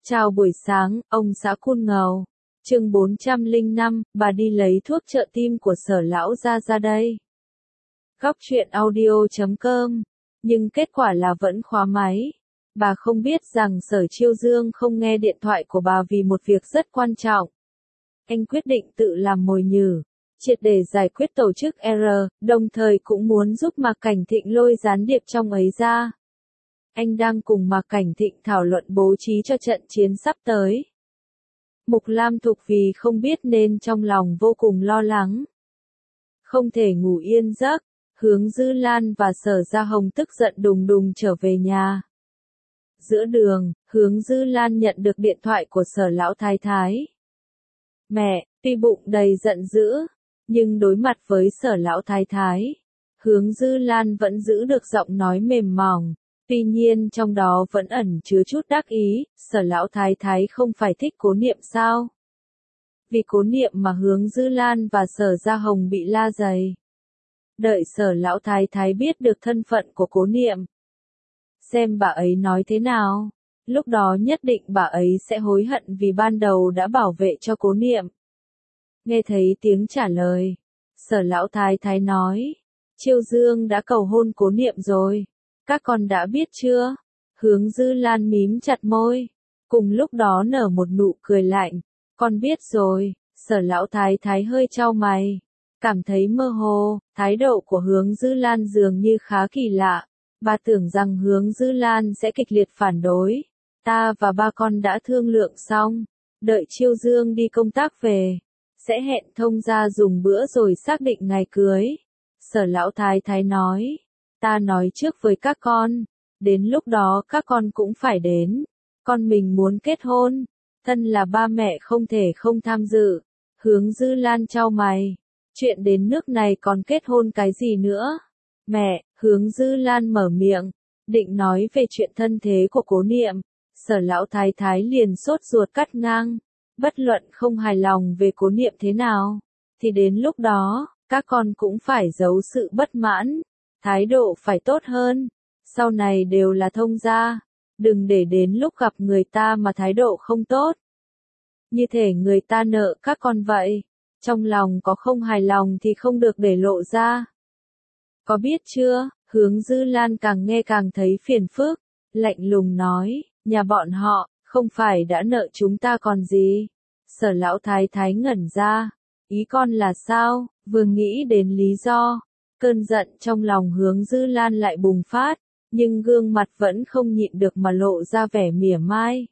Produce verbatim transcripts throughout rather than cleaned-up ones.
Chào buổi sáng, ông xã Cun Ngầu. Chương bốn trăm lẻ năm, bà đi lấy thuốc trợ tim của Sở lão gia ra đây. Góc truyện audio chấm com. Nhưng kết quả là vẫn khóa máy. Bà không biết rằng Sở Chiêu Dương không nghe điện thoại của bà vì một việc rất quan trọng. Anh quyết định tự làm mồi nhử, triệt để giải quyết tổ chức R, đồng thời cũng muốn giúp Mạc Cảnh Thịnh lôi gián điệp trong ấy ra. Anh đang cùng Mạc Cảnh Thịnh thảo luận bố trí cho trận chiến sắp tới. Mục Lam Thục vì không biết nên trong lòng vô cùng lo lắng. Không thể ngủ yên giấc, Hướng Dư Lan và Sở Gia Hồng tức giận đùng đùng trở về nhà. Giữa đường, Hướng Dư Lan nhận được điện thoại của Sở lão thái thái. Mẹ, tuy bụng đầy giận dữ, nhưng đối mặt với Sở lão thái thái, Hướng Dư Lan vẫn giữ được giọng nói mềm mỏng. Tuy nhiên trong đó vẫn ẩn chứa chút đắc ý, Sở lão thái thái không phải thích Cố Niệm sao? Vì Cố Niệm mà Hướng Dư Lan và Sở Gia Hồng bị la giày. Đợi Sở lão thái thái biết được thân phận của Cố Niệm. Xem bà ấy nói thế nào, lúc đó nhất định bà ấy sẽ hối hận vì ban đầu đã bảo vệ cho Cố Niệm. Nghe thấy tiếng trả lời, Sở lão thái thái nói, Chiêu Dương đã cầu hôn Cố Niệm rồi. Các con đã biết chưa? Hướng Dư Lan mím chặt môi, cùng lúc đó nở một nụ cười lạnh. Con biết rồi. Sở lão thái thái hơi chau mày, cảm thấy mơ hồ. Thái độ của Hướng Dư Lan dường như khá kỳ lạ. Bà tưởng rằng Hướng Dư Lan sẽ kịch liệt phản đối. Ta và ba con đã thương lượng xong, đợi Chiêu Dương đi công tác về, sẽ hẹn thông gia dùng bữa rồi xác định ngày cưới. Sở lão thái thái nói. Ta nói trước với các con, đến lúc đó các con cũng phải đến. Con mình muốn kết hôn, thân là ba mẹ không thể không tham dự. Hướng Dư Lan chau mày, chuyện đến nước này còn kết hôn cái gì nữa? Mẹ, Hướng Dư Lan mở miệng, định nói về chuyện thân thế của Cố Niệm. Sở lão thái thái liền sốt ruột cắt ngang, bất luận không hài lòng về Cố Niệm thế nào, thì đến lúc đó, các con cũng phải giấu sự bất mãn. Thái độ phải tốt hơn, sau này đều là thông gia, đừng để đến lúc gặp người ta mà thái độ không tốt. Như thể người ta nợ các con vậy, trong lòng có không hài lòng thì không được để lộ ra. Có biết chưa? Hướng Dư Lan càng nghe càng thấy phiền phức, lạnh lùng nói, nhà bọn họ, không phải đã nợ chúng ta còn gì. Sở lão thái thái ngẩn ra, ý con là sao? Vừa nghĩ đến lý do. Cơn giận trong lòng Hướng Dư Lan lại bùng phát, nhưng gương mặt vẫn không nhịn được mà lộ ra vẻ mỉa mai.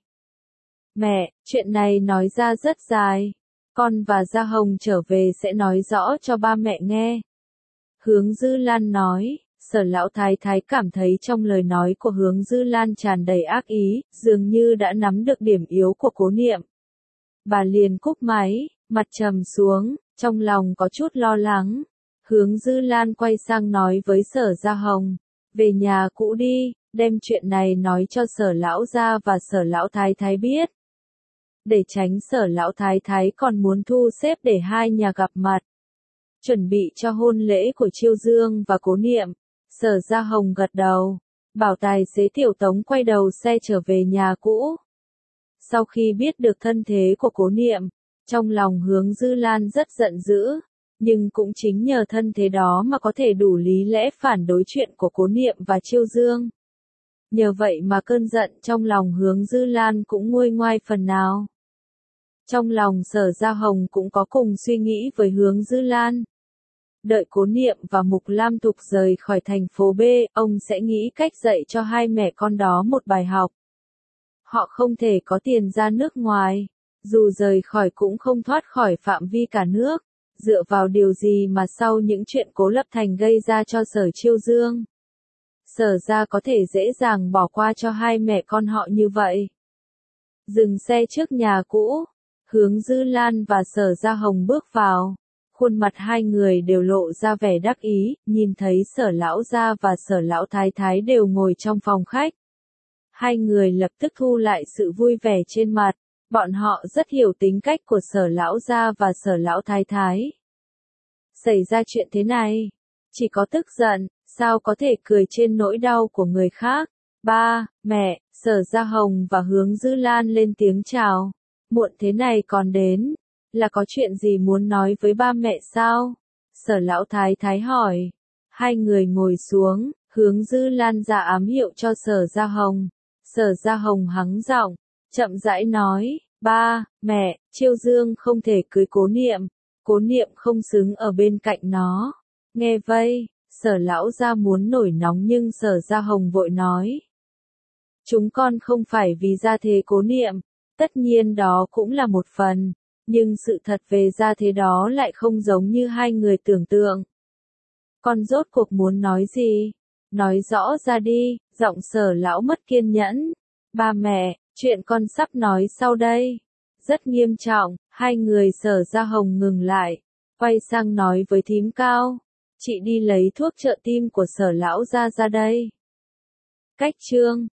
Mẹ, chuyện này nói ra rất dài. Con và Gia Hồng trở về sẽ nói rõ cho ba mẹ nghe. Hướng Dư Lan nói, Sở lão thái thái cảm thấy trong lời nói của Hướng Dư Lan tràn đầy ác ý, dường như đã nắm được điểm yếu của Cố Niệm. Bà liền cúp máy, mặt trầm xuống, trong lòng có chút lo lắng. Hướng Dư Lan quay sang nói với Sở Gia Hồng, về nhà cũ đi, đem chuyện này nói cho Sở lão gia và Sở lão thái thái biết. Để tránh Sở lão thái thái còn muốn thu xếp để hai nhà gặp mặt. Chuẩn bị cho hôn lễ của Chiêu Dương và Cố Niệm. Sở Gia Hồng gật đầu, bảo tài xế Tiểu Tống quay đầu xe trở về nhà cũ. Sau khi biết được thân thế của Cố Niệm, trong lòng Hướng Dư Lan rất giận dữ. Nhưng cũng chính nhờ thân thế đó mà có thể đủ lý lẽ phản đối chuyện của Cố Niệm và Chiêu Dương. Nhờ vậy mà cơn giận trong lòng Hướng Dư Lan cũng nguôi ngoai phần nào. Trong lòng Sở Gia Hồng cũng có cùng suy nghĩ với Hướng Dư Lan. Đợi Cố Niệm và Mục Lam Thục rời khỏi thành phố B, ông sẽ nghĩ cách dạy cho hai mẹ con đó một bài học. Họ không thể có tiền ra nước ngoài, dù rời khỏi cũng không thoát khỏi phạm vi cả nước. Dựa vào điều gì mà sau những chuyện Cố Lập Thành gây ra cho Sở Chiêu Dương, Sở gia có thể dễ dàng bỏ qua cho hai mẹ con họ như vậy. Dừng xe trước nhà cũ, Hướng Dư Lan và Sở Gia Hồng bước vào, khuôn mặt hai người đều lộ ra vẻ đắc ý, nhìn thấy Sở lão gia và Sở lão thái thái đều ngồi trong phòng khách. Hai người lập tức thu lại sự vui vẻ trên mặt. Bọn họ rất hiểu tính cách của Sở lão gia và Sở lão thái thái. Xảy ra chuyện thế này, chỉ có tức giận, sao có thể cười trên nỗi đau của người khác. Ba, mẹ, Sở Gia Hồng và Hướng Dư Lan lên tiếng chào. Muộn thế này còn đến, là có chuyện gì muốn nói với ba mẹ sao? Sở Lão Thái Thái hỏi. Hai người ngồi xuống, Hướng Dư Lan ra ám hiệu cho Sở Gia Hồng. Sở Gia Hồng hắng giọng, chậm rãi nói, ba, mẹ, Chiêu Dương không thể cưới Cố Niệm, Cố Niệm không xứng ở bên cạnh nó. Nghe vây, Sở Lão gia muốn nổi nóng nhưng Sở Gia Hồng vội nói. Chúng con không phải vì gia thế Cố Niệm, tất nhiên đó cũng là một phần, nhưng sự thật về gia thế đó lại không giống như hai người tưởng tượng. Con rốt cuộc muốn nói gì? Nói rõ ra đi, giọng Sở Lão mất kiên nhẫn. Ba mẹ, chuyện con sắp nói sau đây. Rất nghiêm trọng, hai người Sở Gia Hồng ngừng lại, quay sang nói với thím Cao. Chị đi lấy thuốc trợ tim của Sở Lão gia ra đây. Cách chương